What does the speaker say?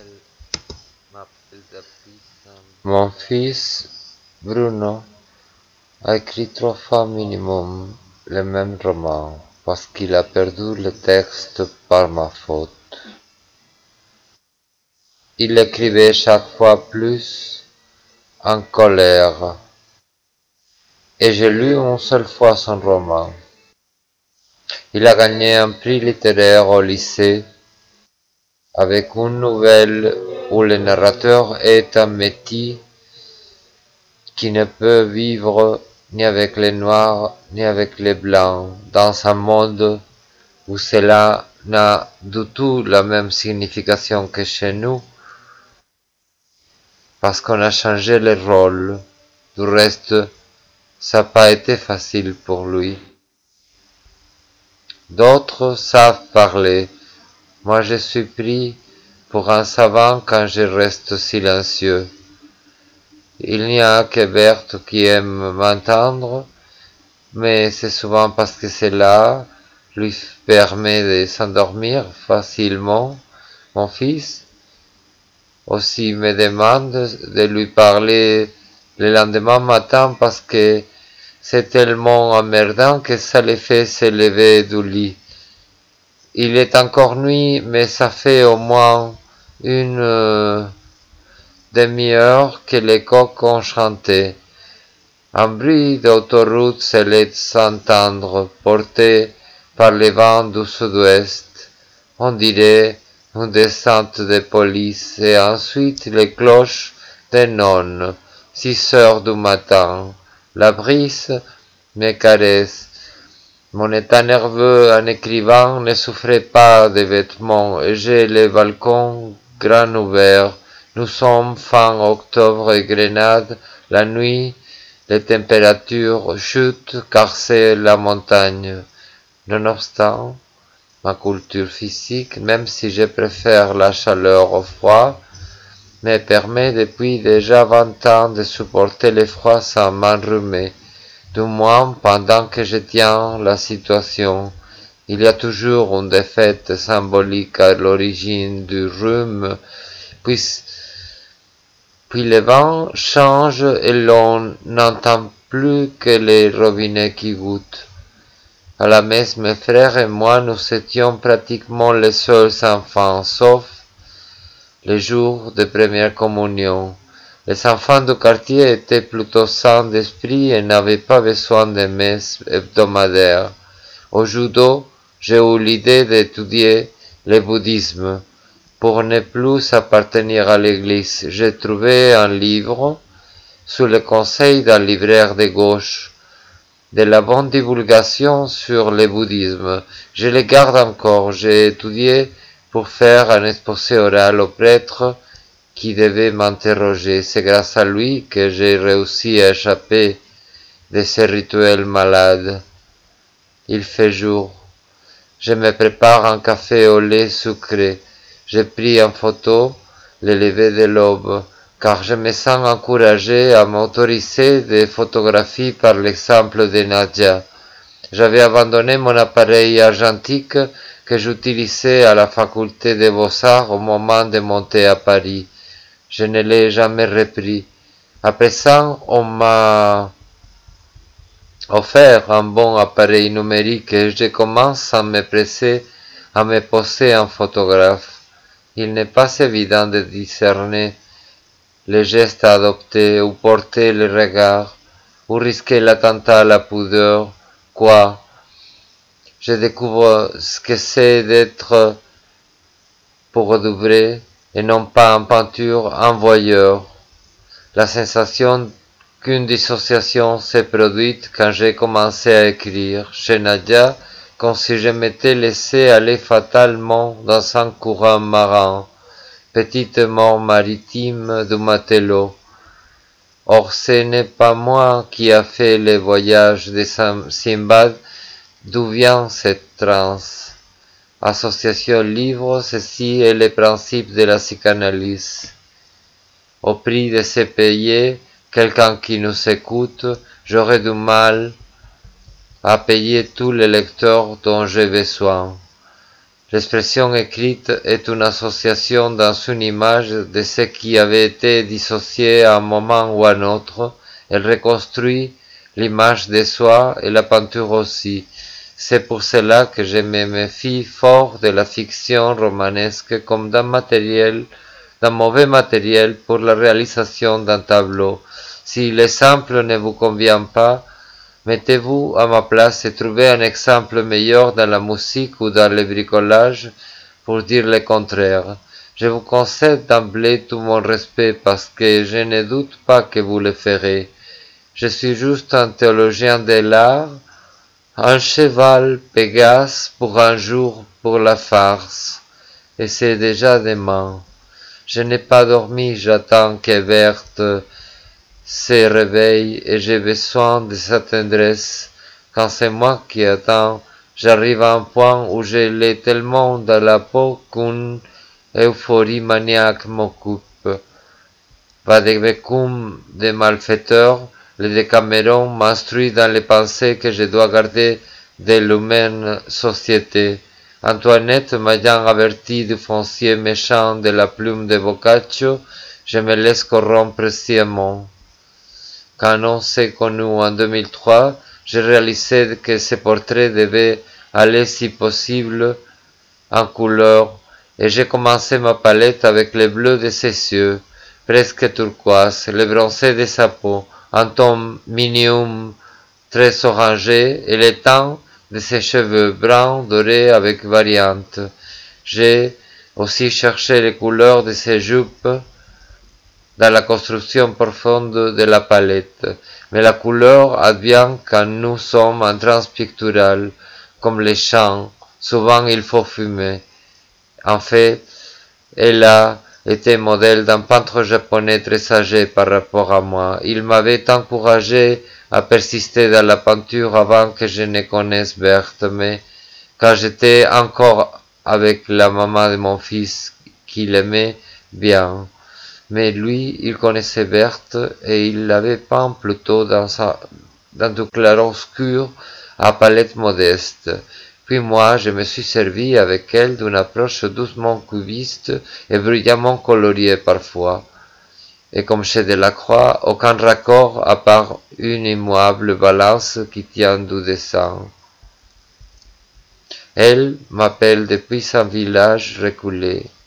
Mon fils, Bruno, a écrit 3 fois minimum le même roman, parce qu'il a perdu le texte par ma faute. Il écrivait chaque fois plus en colère, et j'ai lu une seule fois son roman. Il a gagné un prix littéraire au lycée avec une nouvelle où le narrateur est un métis qui ne peut vivre ni avec les noirs ni avec les blancs dans un monde où cela n'a du tout la même signification que chez nous parce qu'on a changé les rôles. Du reste, ça n'a pas été facile pour lui. D'autres savent parler. Moi, je suis pris pour un savant quand je reste silencieux. Il n'y a que Berthe qui aime m'entendre, mais c'est souvent parce que cela lui permet de s'endormir facilement. Mon fils aussi me demande de lui parler le lendemain matin parce que c'est tellement emmerdant que ça le fait se lever du lit. Il est encore nuit, mais ça fait au moins une demi-heure que les coqs ont chanté. Un bruit d'autoroute se laisse entendre, porté par les vents du sud-ouest. On dirait une descente de police et ensuite les cloches des nonnes, 6 heures du matin. La brise me caresse. Mon état nerveux en écrivant ne souffrait pas de vêtements et j'ai les balcons grand ouverts. Nous sommes fin octobre et Grenade, la nuit, les températures chutent car c'est la montagne. Nonobstant ma culture physique, même si je préfère la chaleur au froid, me permet depuis déjà 20 ans de supporter le froid sans m'enrhumer. Du moins pendant que je tiens la situation. Il y a toujours une défaite symbolique à l'origine du rhume, puis le vent change et l'on n'entend plus que les robinets qui goûtent. À la messe, mes frères et moi, nous étions pratiquement les seuls enfants, sauf les jours de première communion. Les enfants du quartier étaient plutôt sains d'esprit et n'avaient pas besoin de messes hebdomadaires. Au judo, j'ai eu l'idée d'étudier le bouddhisme. Pour ne plus appartenir à l'église, j'ai trouvé un livre, sous le conseil d'un libraire de gauche, de la bonne divulgation sur le bouddhisme. Je le garde encore. J'ai étudié pour faire un exposé oral au prêtre qui devait m'interroger. C'est grâce à lui que j'ai réussi à échapper de ces rituels malades. Il fait jour. Je me prépare un café au lait sucré. J'ai pris en photo le lever de l'aube, car je me sens encouragé à m'autoriser des photographies par l'exemple de Nadia. J'avais abandonné mon appareil argentique que j'utilisais à la faculté des Beaux-Arts au moment de monter à Paris. Je ne l'ai jamais repris. À présent, on m'a offert un bon appareil numérique et je commence à me presser à me poser en photographe. Il n'est pas évident de discerner les gestes à adopter ou porter le regard ou risquer l'attentat à la pudeur. Quoi? Je découvre ce que c'est d'être pour de vrai et non pas en peinture un voyeur. La sensation qu'une dissociation s'est produite quand j'ai commencé à écrire chez Nadia, comme si je m'étais laissé aller fatalement dans un courant marin, petite mort maritime du matelot. Or ce n'est pas moi qui a fait le voyage de Simbad. D'où vient cette transe? Association livre, ceci est le principe de la psychanalyse. Au prix de se payer quelqu'un qui nous écoute, j'aurais du mal à payer tous les lecteurs dont j'ai besoin. L'expression écrite est une association dans une image de ce qui avait été dissocié à un moment ou à un autre. Elle reconstruit l'image de soi et la peinture aussi. C'est pour cela que je me méfie fort de la fiction romanesque comme d'un mauvais matériel pour la réalisation d'un tableau. Si l'exemple ne vous convient pas, mettez-vous à ma place et trouvez un exemple meilleur dans la musique ou dans le bricolage pour dire le contraire. Je vous concède d'emblée tout mon respect parce que je ne doute pas que vous le ferez. Je suis juste un théologien de l'art, un cheval Pégase pour un jour pour la farce, et c'est déjà demain. Je n'ai pas dormi, j'attends que Berthe se réveille et j'ai besoin de sa tendresse. Quand c'est moi qui attends, j'arrive à un point où je l'ai tellement dans la peau qu'une euphorie maniaque m'occupe. Vademecum des malfaiteurs, le Décaméron m'instruit dans les pensées que je dois garder de l'humaine société. Antoinette m'ayant averti du foncier méchant de la plume de Boccaccio, je me laisse corrompre sciemment. Quand on s'est connu en 2003, j'ai réalisé que ce portrait devait aller si possible en couleur, et j'ai commencé ma palette avec le bleu de ses yeux, presque turquoise, le bronzé de sa peau, un ton minium très orangé, et le teint de ses cheveux bruns dorés avec variantes. J'ai aussi cherché les couleurs de ses jupes dans la construction profonde de la palette, mais la couleur advient quand nous sommes en transe picturale, comme les chants, souvent il faut fumer. En fait, elle a été modèle d'un peintre japonais très âgé par rapport à moi. Il m'avait encouragé à persister dans la peinture avant que je ne connaisse Berthe, mais quand j'étais encore avec la maman de mon fils qu'il aimait bien. Mais lui, il connaissait Berthe et il l'avait peint plutôt dans du clair-obscur à palette modeste. Puis moi, je me suis servi avec elle d'une approche doucement cubiste et brillamment coloriée parfois. Et comme chez Delacroix, aucun raccord à part une immuable balance qui tient du dessin. Elle m'appelle depuis un village reculé.